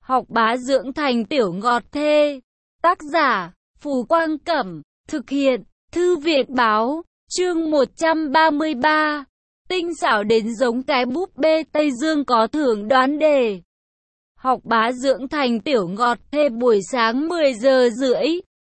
Học bá dưỡng thành tiểu ngọt thê. Tác giả, Phù Quang Cẩm. Thực hiện, Thư viện Báo. Chương 133. Tinh xảo đến giống cái búp bê Tây Dương có thưởng đoán đề. Học bá dưỡng thành tiểu ngọt thê buổi sáng 10 giờ rưỡi.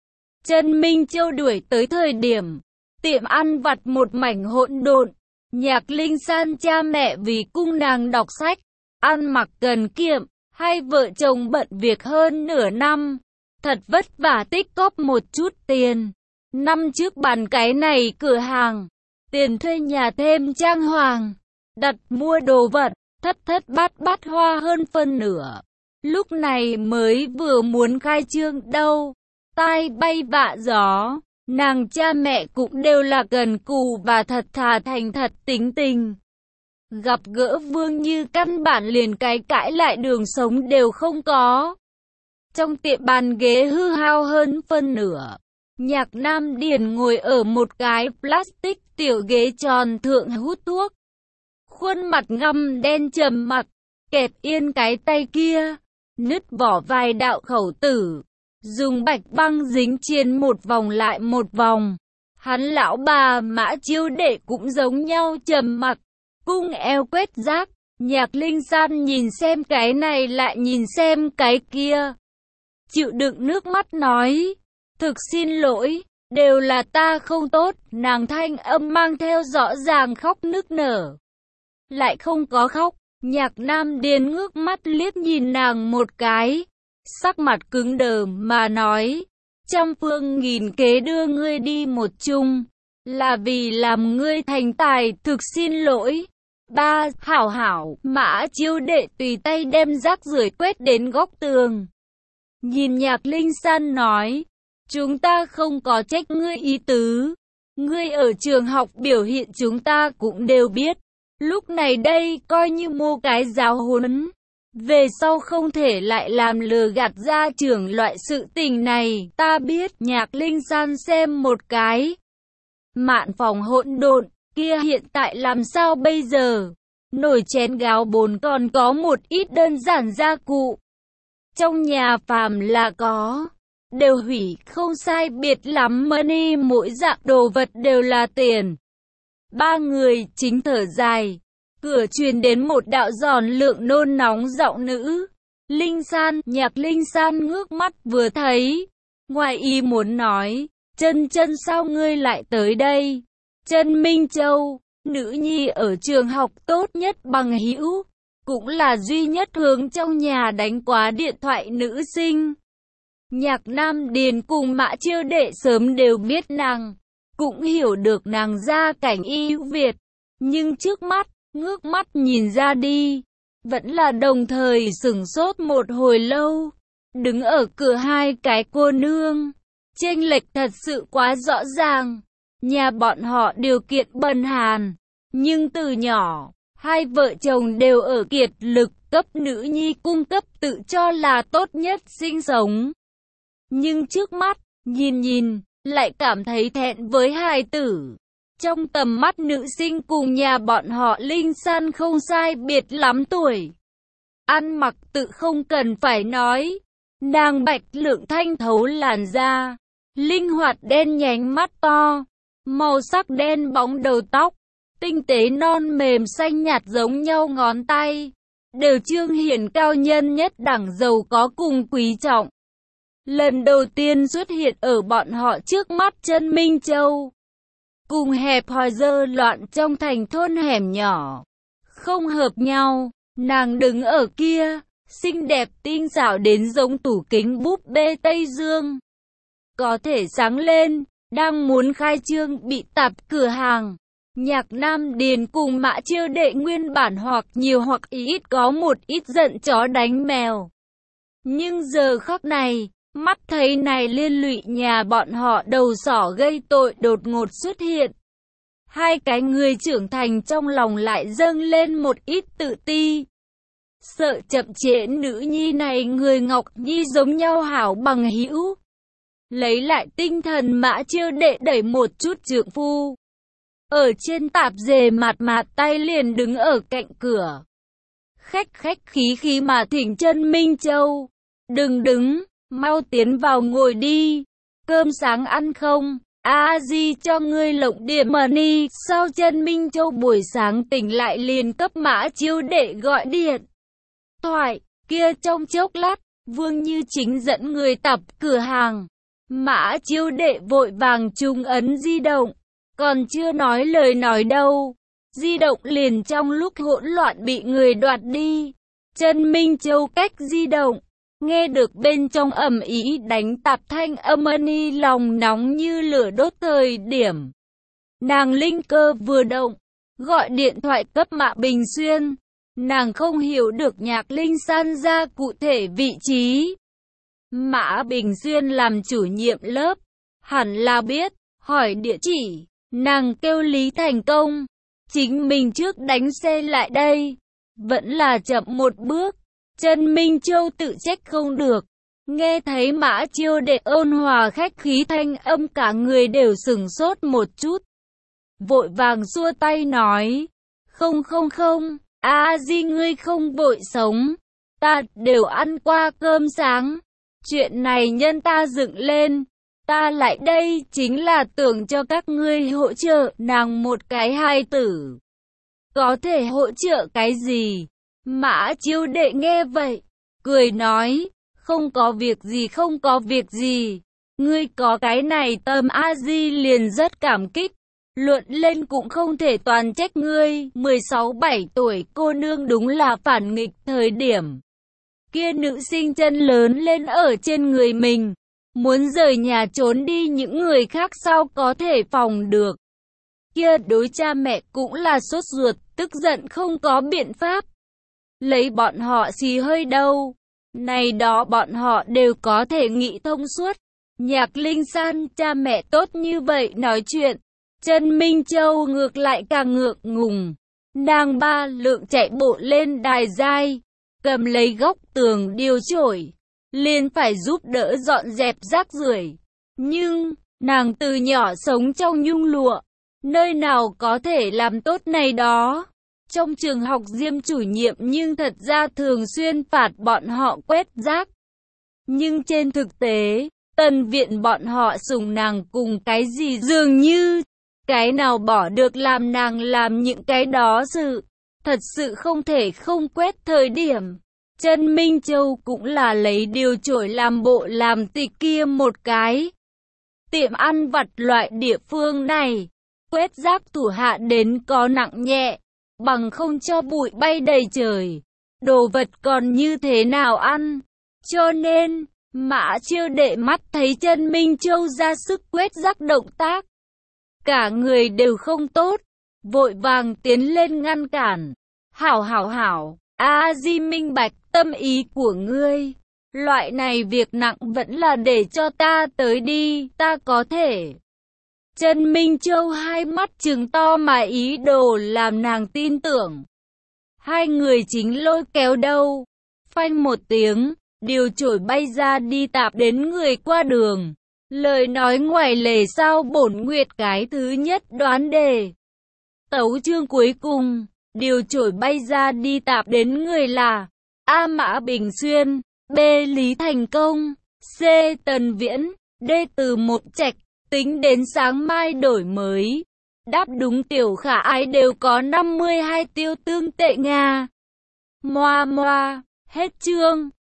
Trần Minh Châu đuổi tới thời điểm tiệm ăn vặt một mảnh hỗn độn. Nhạc Linh San cha mẹ vì cung nàng đọc sách, ăn mặc cần kiệm, hai vợ chồng bận việc hơn nửa năm. Thật vất vả tích cóp một chút tiền. Năm trước bán cái này cửa hàng, tiền thuê nhà thêm trang hoàng, đặt mua đồ vật, thất thất bát bát hoa hơn phân nửa. Lúc này mới vừa muốn khai trương đâu, tai bay vạ gió. Nàng cha mẹ cũng đều là cần cù và thật thà thành thật tính tình. Gặp gỡ Vương Như căn bản liền cái cãi lại đường sống đều không có. Trong tiệm bàn ghế hư hao hơn phân nửa. Nhạc Nam Điền ngồi ở một cái plastic tiểu ghế tròn thượng hút thuốc. Khuôn mặt ngăm đen trầm mặc, kẹp yên cái tay kia, nứt vỏ vài đạo khẩu tử. Dùng bạch băng dính chiên một vòng lại một vòng. Hắn lão bà Mã Chiêu Đệ cũng giống nhau trầm mặc, cung eo quét rác. Nhạc Linh San nhìn xem cái này lại nhìn xem cái kia, chịu đựng nước mắt nói, thực xin lỗi, đều là ta không tốt. Nàng thanh âm mang theo rõ ràng khóc nức nở. Lại không có khóc. Nhạc Nam Điền ngước mắt liếc nhìn nàng một cái, sắc mặt cứng đờ mà nói, trăm phương nghìn kế đưa ngươi đi một chung, là vì làm ngươi thành tài, thực xin lỗi. Ba, hảo hảo. Mã Chiêu Đệ tùy tay đem rác rưởi quét đến góc tường. Nhìn Nhạc Linh San nói, chúng ta không có trách ngươi ý tứ. Ngươi ở trường học biểu hiện chúng ta cũng đều biết. Lúc này đây coi như mua cái giáo huấn. Về sau không thể lại làm lừa gạt gia trưởng loại sự tình này. Ta biết. Nhạc Linh San xem một cái mạn phòng hỗn độn kia hiện tại làm sao bây giờ? Nồi chén gáo bồn còn có một ít đơn giản gia cụ. Trong nhà phàm là có, đều hủy không sai biệt lắm. Money mỗi dạng đồ vật đều là tiền. Ba người chính thở dài. Cửa truyền đến một đạo giòn lượng nôn nóng giọng nữ. Linh San. Nhạc Linh San ngước mắt vừa thấy, ngoài ý muốn nói, Chân Chân sao ngươi lại tới đây? Trần Minh Châu, nữ nhi ở trường học tốt nhất bằng hữu, cũng là duy nhất hướng trong nhà đánh quá điện thoại nữ sinh. Nhạc Nam Điền cùng Mã Chiêu Đệ sớm đều biết nàng, cũng hiểu được nàng gia cảnh ưu việt, nhưng trước mắt, ngước mắt nhìn ra đi, vẫn là đồng thời sửng sốt một hồi lâu. Đứng ở cửa hai cái cô nương, chênh lệch thật sự quá rõ ràng. Nhà bọn họ điều kiện bần hàn, nhưng từ nhỏ, hai vợ chồng đều ở kiệt lực cấp nữ nhi cung cấp tự cho là tốt nhất sinh sống. Nhưng trước mắt, nhìn, lại cảm thấy thẹn với hài tử. Trong tầm mắt nữ sinh cùng nhà bọn họ Linh San không sai biệt lắm tuổi. Ăn mặc tự không cần phải nói. Nàng bạch lượng thanh thấu làn da, linh hoạt đen nhánh mắt to, màu sắc đen bóng đầu tóc, tinh tế non mềm xanh nhạt giống nhau ngón tay, đều trương hiển cao nhân nhất đẳng giàu có cùng quý trọng. Lần đầu tiên xuất hiện ở bọn họ trước mắt Trần Minh Châu. Cùng hẹp hòi dơ loạn trong thành thôn hẻm nhỏ, không hợp nhau. Nàng đứng ở kia, xinh đẹp tinh xảo đến giống tủ kính búp bê Tây Dương. Có thể sáng lên, đang muốn khai trương bị tạp cửa hàng. Nhạc Nam Điền cùng Mã Chiêu Đệ nguyên bản hoặc nhiều hoặc ít có một ít giận chó đánh mèo. Nhưng giờ khắc này, mắt thấy này liên lụy nhà bọn họ đầu sỏ gây tội đột ngột xuất hiện. Hai cái người trưởng thành trong lòng lại dâng lên một ít tự ti. Sợ chậm trễ nữ nhi này người Ngọc Nhi giống nhau hảo bằng hữu. Lấy lại tinh thần Mã Chiêu Đệ đẩy một chút trượng phu. Ở trên tạp dề mạt tay liền đứng ở cạnh cửa. khách khách khí khí mà thỉnh Trân Minh Châu. Đừng đứng, mau tiến vào ngồi đi. Cơm sáng ăn không? A Di cho ngươi lộng điểm money. Sau Trân Minh Châu buổi sáng tỉnh lại liền cấp Mã Chiêu Đệ gọi điện thoại. Kia trong chốc lát, Vương Như Chính dẫn người tập cửa hàng. Mã Chiêu Đệ vội vàng trùng ấn di động, còn chưa nói lời nói đâu, di động liền trong lúc hỗn loạn bị người đoạt đi. Trân Minh Châu cách di động, nghe được bên trong ầm ĩ đánh tạp thanh âm ni lòng nóng như lửa đốt thời điểm. Nàng linh cơ vừa động, gọi điện thoại cấp Mã Bình Xuyên. Nàng không hiểu được Nhạc Linh San ra cụ thể vị trí. Mã Bình Xuyên làm chủ nhiệm lớp, hẳn là biết, hỏi địa chỉ, nàng kêu Lý Thành Công, chính mình trước đánh xe lại đây, vẫn là chậm một bước. Trân Minh Châu tự trách không được, nghe thấy Mã Chiêu Đệ ôn hòa khách khí thanh âm cả người đều sửng sốt một chút. Vội vàng xua tay nói, không, A Di ngươi không vội sống, ta đều ăn qua cơm sáng. Chuyện này nhân ta dựng lên, ta lại đây chính là tưởng cho các ngươi hỗ trợ nàng một cái hài tử. Có thể hỗ trợ cái gì? Mã Chiêu Đệ nghe vậy, cười nói, không có việc gì. Ngươi có cái này tâm A Di liền rất cảm kích. Luận lên cũng không thể toàn trách ngươi, 16-17 tuổi cô nương đúng là phản nghịch thời điểm. Kia nữ sinh chân lớn lên ở trên người mình, muốn rời nhà trốn đi những người khác sao có thể phòng được. Kia đối cha mẹ cũng là sốt ruột, tức giận không có biện pháp. Lấy bọn họ xì hơi đâu, này đó bọn họ đều có thể nghĩ thông suốt. Nhạc Linh San cha mẹ tốt như vậy nói chuyện, Trân Minh Châu ngược lại càng ngượng ngùng. Nàng ba lượng chạy bộ lên đài giai, cầm lấy góc tường điều chổi, liền phải giúp đỡ dọn dẹp rác rưởi. Nhưng, nàng từ nhỏ sống trong nhung lụa, nơi nào có thể làm tốt này đó. Trong trường học Diêm chủ nhiệm nhưng thật ra thường xuyên phạt bọn họ quét rác. Nhưng trên thực tế, Tân viện bọn họ sủng nàng cùng cái gì dường như, cái nào bỏ được làm nàng làm những cái đó sự. Thật sự không thể không quét thời điểm. Trân Minh Châu cũng là lấy điều chổi làm bộ làm tịch kia một cái. Tiệm ăn vặt loại địa phương này, quét rác thủ hạ đến có nặng nhẹ, bằng không cho bụi bay đầy trời. Đồ vật còn như thế nào ăn? Cho nên, Mã Chiêu Đệ mắt thấy Trân Minh Châu ra sức quét rác động tác. Cả người đều không tốt, vội vàng tiến lên ngăn cản. Hảo, A Di minh bạch tâm ý của ngươi. Loại này việc nặng vẫn là để cho ta tới đi, ta có thể. Trân Minh Châu hai mắt trừng to mà ý đồ làm nàng tin tưởng. Hai người chính lôi kéo đâu. Phanh một tiếng, điều chổi bay ra đi tạp đến người qua đường. Lời nói ngoài lề sao bổn nguyệt cái thứ nhất đoán đề. Tấu chương cuối cùng, điều chổi bay ra đi tạp đến người là A. Mã Bình Xuyên, B. Lý Thành Công, C. Tần Viễn, D. Từ Một Trạch. Tính đến sáng mai đổi mới. Đáp đúng tiểu khả ái đều có 52 tiêu tương tệ Nga. Moa, hết chương.